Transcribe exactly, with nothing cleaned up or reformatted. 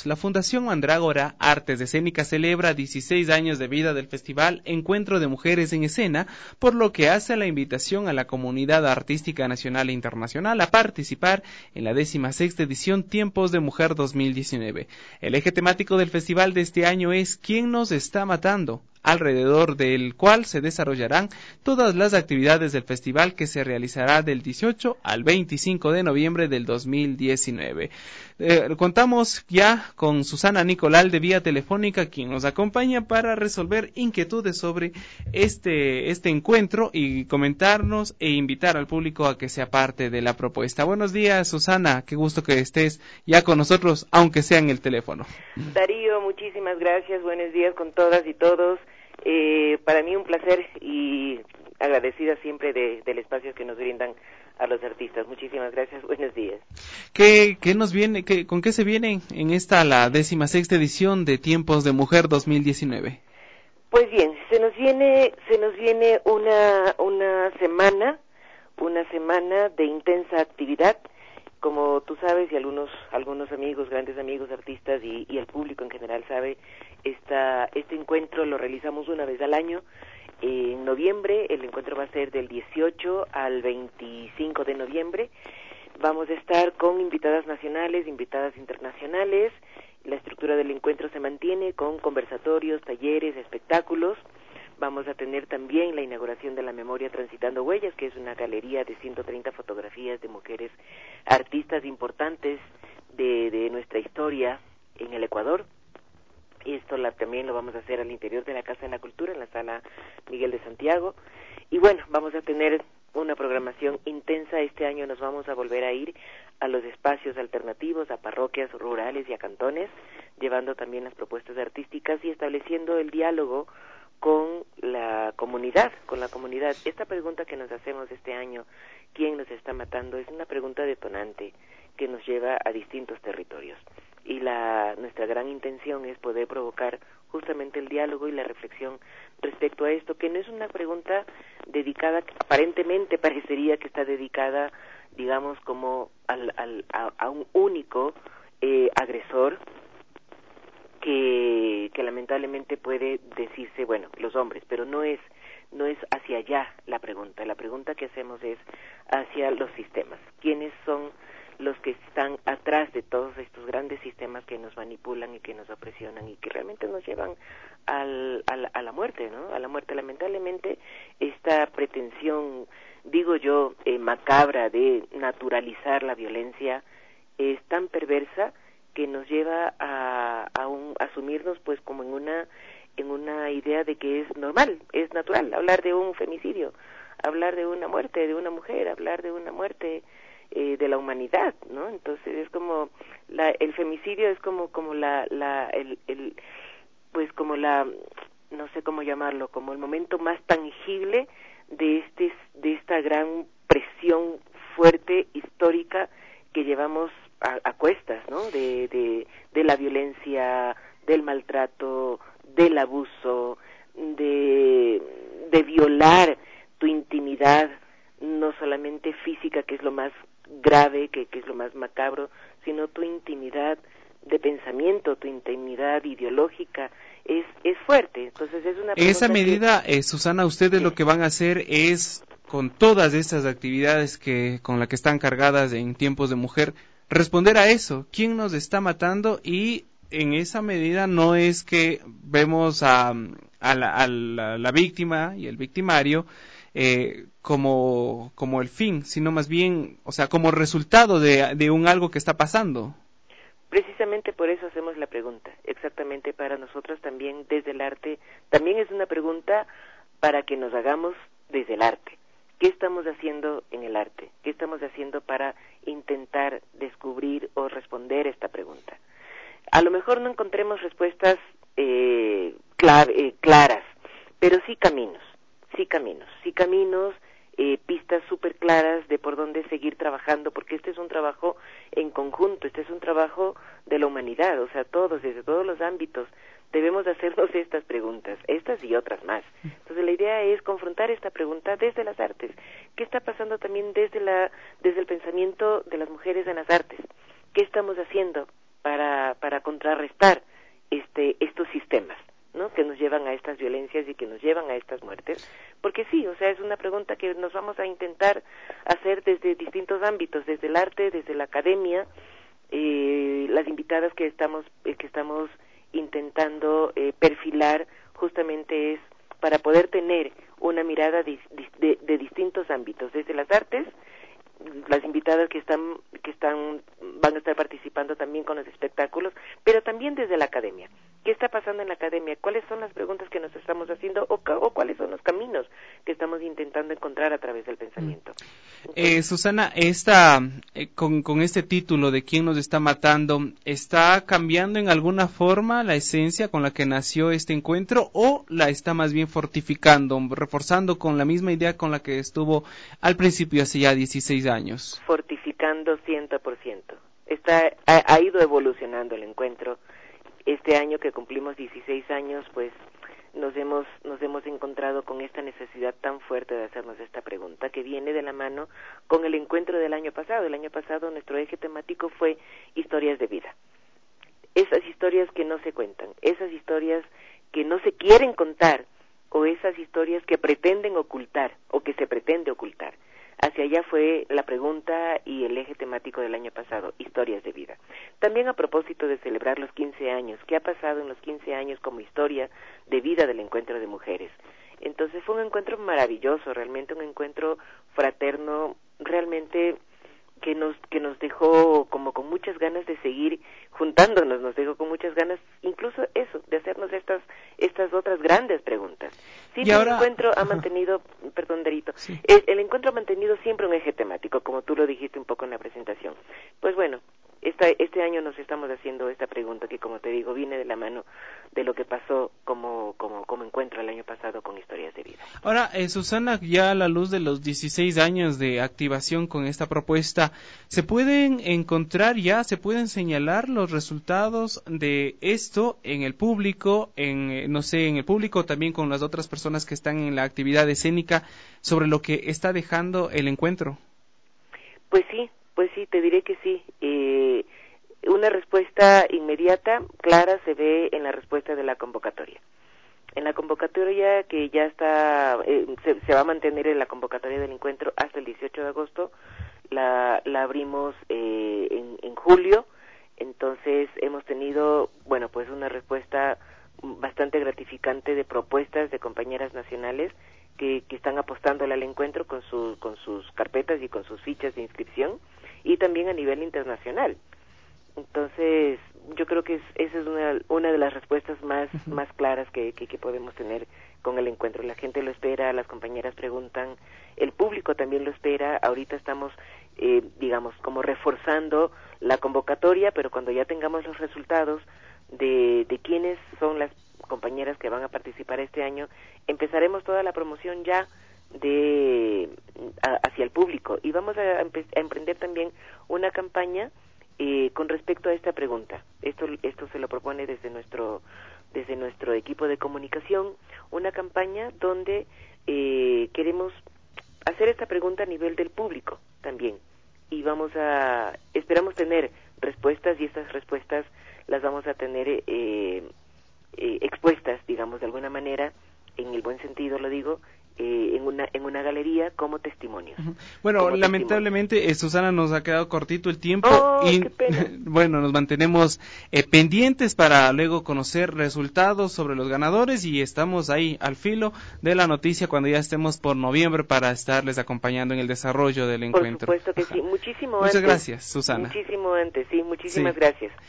La Fundación Mandrágora Artes Escénicas celebra dieciséis años de vida del festival Encuentro de Mujeres en Escena, por lo que hace la invitación a la comunidad artística nacional e internacional a participar en la décima sexta edición Tiempos de Mujer dos mil diecinueve. El eje temático del festival de este año es ¿Quién nos está matando?, alrededor del cual se desarrollarán todas las actividades del festival, que se realizará del dieciocho al veinticinco de noviembre del dos mil diecinueve. Eh, contamos ya con Susana Nicolal de vía telefónica, quien nos acompaña para resolver inquietudes sobre este, este encuentro y comentarnos e invitar al público a que sea parte de la propuesta. Buenos días, Susana, qué gusto que estés ya con nosotros, aunque sea en el teléfono. Darío, muchísimas gracias, buenos días con todas y todos. Eh, para mí un placer y agradecida siempre de, del espacio que nos brindan a los artistas. Muchísimas gracias, buenos días. ¿Qué, qué nos viene, qué, con qué se viene en esta la décima sexta edición de Tiempos de Mujer dos mil diecinueve? Pues bien, se nos viene, se nos viene una, una semana, una semana de intensa actividad. Como tú sabes, y algunos algunos amigos, grandes amigos, artistas y, y el público en general sabe, esta, este encuentro lo realizamos una vez al año. En noviembre, el encuentro va a ser del dieciocho al veinticinco de noviembre. Vamos a estar con invitadas nacionales, invitadas internacionales. La estructura del encuentro se mantiene con conversatorios, talleres, espectáculos. Vamos a tener también la inauguración de la Memoria Transitando Huellas, que es una galería de ciento treinta fotografías de mujeres artistas importantes de, de nuestra historia en el Ecuador. Y esto la, también lo vamos a hacer al interior de la Casa de la Cultura, en la Sala Miguel de Santiago. Y bueno, vamos a tener una programación intensa. Este año nos vamos a volver a ir a los espacios alternativos, a parroquias rurales y a cantones, llevando también las propuestas artísticas y estableciendo el diálogo con la comunidad, con la comunidad. Esta pregunta que nos hacemos este año, ¿quién nos está matando?, es una pregunta detonante que nos lleva a distintos territorios. Y la nuestra gran intención es poder provocar justamente el diálogo y la reflexión respecto a esto, que no es una pregunta dedicada, aparentemente parecería que está dedicada, digamos, como al, al, a, a un único eh, agresor, que, que lamentablemente puede decirse, bueno, los hombres, pero no es no es hacia allá la pregunta. La pregunta que hacemos es hacia los sistemas. ¿Quiénes son los que están atrás de todos estos grandes sistemas que nos manipulan y que nos opresionan y que realmente nos llevan al, a, la, a la muerte, ¿no? A la muerte. Lamentablemente, esta pretensión, digo yo, eh, macabra de naturalizar la violencia es tan perversa que nos lleva a, a un, asumirnos pues como en una en una idea de que es normal, es natural hablar de un femicidio, hablar de una muerte de una mujer, hablar de una muerte eh, de la humanidad, ¿no? Entonces es como la, el femicidio es como como la la el, el pues como la, no sé cómo llamarlo, como el momento más tangible de este de esta gran presión fuerte histórica que llevamos a, a cuestas, ¿no? De, de, de la violencia, del maltrato, del abuso, de, de violar tu intimidad, no solamente física, que es lo más grave, que, que es lo más macabro, sino tu intimidad de pensamiento, tu intimidad ideológica, es, es fuerte. Entonces es una En esa medida, que... eh, Susana, ustedes lo que van a hacer es, con todas estas actividades que con las que están cargadas en Tiempos de Mujer, responder a eso, quién nos está matando, y en esa medida no es que vemos a, a, la, a la, la víctima y el victimario eh, como, como el fin, sino más bien, o sea, como resultado de, de un algo que está pasando. Precisamente por eso hacemos la pregunta, exactamente para nosotros también desde el arte, también es una pregunta para que nos hagamos desde el arte. ¿Qué estamos haciendo en el arte? ¿Qué estamos haciendo para intentar descubrir o responder esta pregunta? A lo mejor no encontremos respuestas eh, clar, eh, claras, pero sí caminos, sí caminos, sí caminos, eh, pistas súper claras de por dónde seguir trabajando, porque este es un trabajo en conjunto, este es un trabajo de la humanidad, o sea, todos, desde todos los ámbitos, debemos hacernos estas preguntas, estas y otras más. Entonces la idea es confrontar esta pregunta desde las artes. ¿Qué está pasando también desde la desde el pensamiento de las mujeres en las artes? ¿Qué estamos haciendo para, para contrarrestar este, estos sistemas, ¿no? Que nos llevan a estas violencias y que nos llevan a estas muertes, porque sí, o sea, es una pregunta que nos vamos a intentar hacer desde distintos ámbitos, desde el arte, desde la academia, eh, las invitadas que estamos eh, que estamos intentando eh, perfilar justamente es para poder tener una mirada de, de, de distintos ámbitos, desde las artes, las invitadas que están que están van a estar participando también con los espectáculos, pero también desde la academia. ¿Qué está pasando en la academia? ¿Cuáles son las preguntas que nos estamos haciendo o, o cuáles son los caminos que estamos intentando encontrar a través del pensamiento? Eh, Susana, esta, eh, con, con este título de ¿Quién nos está matando? ¿Está cambiando en alguna forma la esencia con la que nació este encuentro o la está más bien fortificando, reforzando con la misma idea con la que estuvo al principio hace ya dieciséis años? Fortificando cien por ciento. Está, ha, ha ido evolucionando el encuentro. Este año que cumplimos dieciséis años, pues nos hemos nos hemos encontrado con esta necesidad tan fuerte de hacernos esta pregunta, que viene de la mano con el encuentro del año pasado. El año pasado nuestro eje temático fue historias de vida. Esas historias que no se cuentan, esas historias que no se quieren contar, o esas historias que pretenden ocultar, o que se pretende ocultar. Hacia allá fue la pregunta y el eje temático del año pasado, historias de vida. También a propósito de celebrar los quince años, ¿qué ha pasado en los quince años como historia de vida del encuentro de mujeres? Entonces fue un encuentro maravilloso, realmente un encuentro fraterno, realmente que nos que nos dejó como con muchas ganas de seguir juntándonos, nos dejó con muchas ganas, incluso eso, de hacernos estas estas otras grandes preguntas. Sí, el ahora... encuentro ha mantenido, perdón, Darito, sí. el, el encuentro ha mantenido siempre un eje temático, como tú lo dijiste un poco en la presentación. Pues bueno, esta, este año nos estamos haciendo esta pregunta que, como te digo, viene de la mano de lo que pasó como como como encuentro el año pasado con historias de vida. Ahora, eh, Susana, ya a la luz de los dieciséis años de activación con esta propuesta, ¿se pueden encontrar ya, se pueden señalar los resultados de esto en el público, en eh, no sé, en el público también con las otras personas que están en la actividad escénica sobre lo que está dejando el encuentro? Pues sí, pues sí, te diré que sí. Eh, una respuesta inmediata, clara, se ve en la respuesta de la convocatoria. En la convocatoria que ya está, eh, se, se va a mantener en la convocatoria del encuentro hasta el dieciocho de agosto, la, la abrimos eh, en, en julio, entonces hemos tenido, bueno, pues una respuesta bastante gratificante de propuestas de compañeras nacionales que, que están apostándole al encuentro con, su, con sus carpetas y con sus fichas de inscripción, y también a nivel internacional. Entonces, yo creo que es, esa es una, una de las respuestas más, uh-huh. más claras que, que, que podemos tener con el encuentro. La gente lo espera, las compañeras preguntan, el público también lo espera. Ahorita estamos, eh, digamos, como reforzando la convocatoria, pero cuando ya tengamos los resultados de, de quiénes son las compañeras que van a participar este año, empezaremos toda la promoción ya de a, hacia el público, y vamos a, empe- a emprender también una campaña Eh, con respecto a esta pregunta. Esto esto se lo propone desde nuestro desde nuestro equipo de comunicación, una campaña donde eh, queremos hacer esta pregunta a nivel del público también, y vamos a esperamos tener respuestas, y estas respuestas las vamos a tener eh, eh, expuestas, digamos, de alguna manera, en el buen sentido lo digo, Eh, en una en una galería como testimonios. Uh-huh. Bueno, como lamentablemente, testimonios. Eh, Susana, nos ha quedado cortito el tiempo. Oh, y qué pena. Bueno, nos mantenemos eh, pendientes para luego conocer resultados sobre los ganadores, y estamos ahí al filo de la noticia cuando ya estemos por noviembre para estarles acompañando en el desarrollo del encuentro. Por supuesto que Ajá. sí, muchísimo Muchas antes. gracias, Susana. Muchísimo antes, sí, muchísimas sí. gracias.